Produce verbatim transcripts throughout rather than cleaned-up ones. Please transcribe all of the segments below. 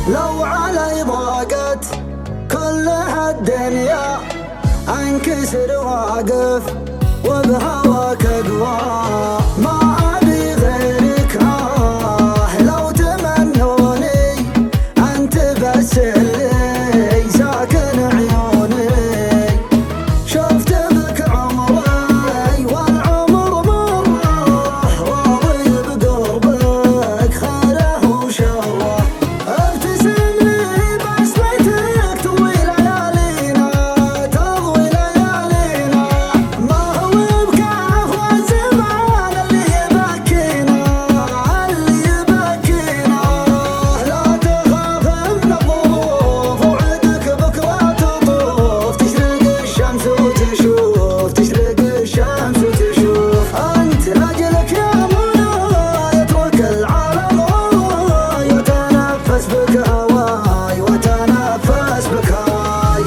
لو علي ضاقت كل هالدنيا انكسر واقف وبهواك اقوى. ما ابي غيرك آه لو تمنوني انت بس اللي ساكن عيوني. شفت بك عمري والعمر مره راضي بقربك خيره وشره. ابتسم لي بسمتك تضوي ليالينا تضوي ليالينا. ما هو بكاف والزمان اللي يبكينا اللي يبكينا. لا تخاف من الظروف وعدك بكره تطوف. تشرق الشمس وتشوف تشرق الشمس وتشوف. انت لاجلك يا منى يترك العالم وراي وتنفس بك هواي وتنفس بك هواي.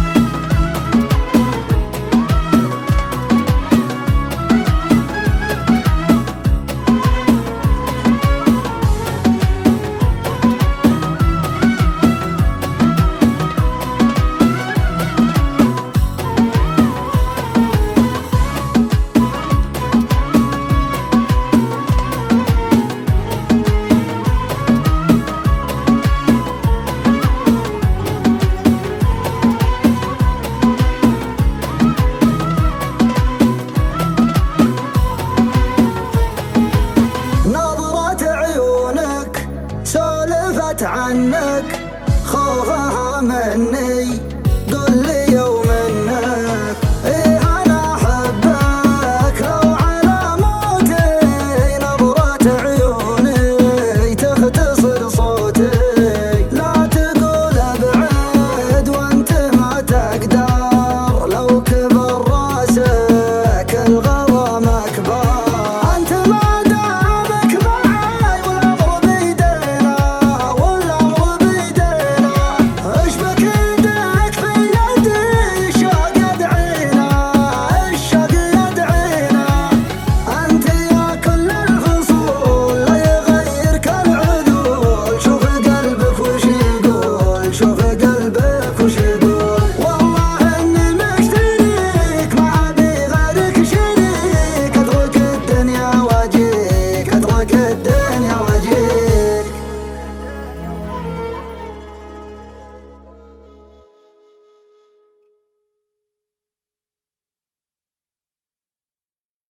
نظرة عيونك سولفت عنك خوفها مني.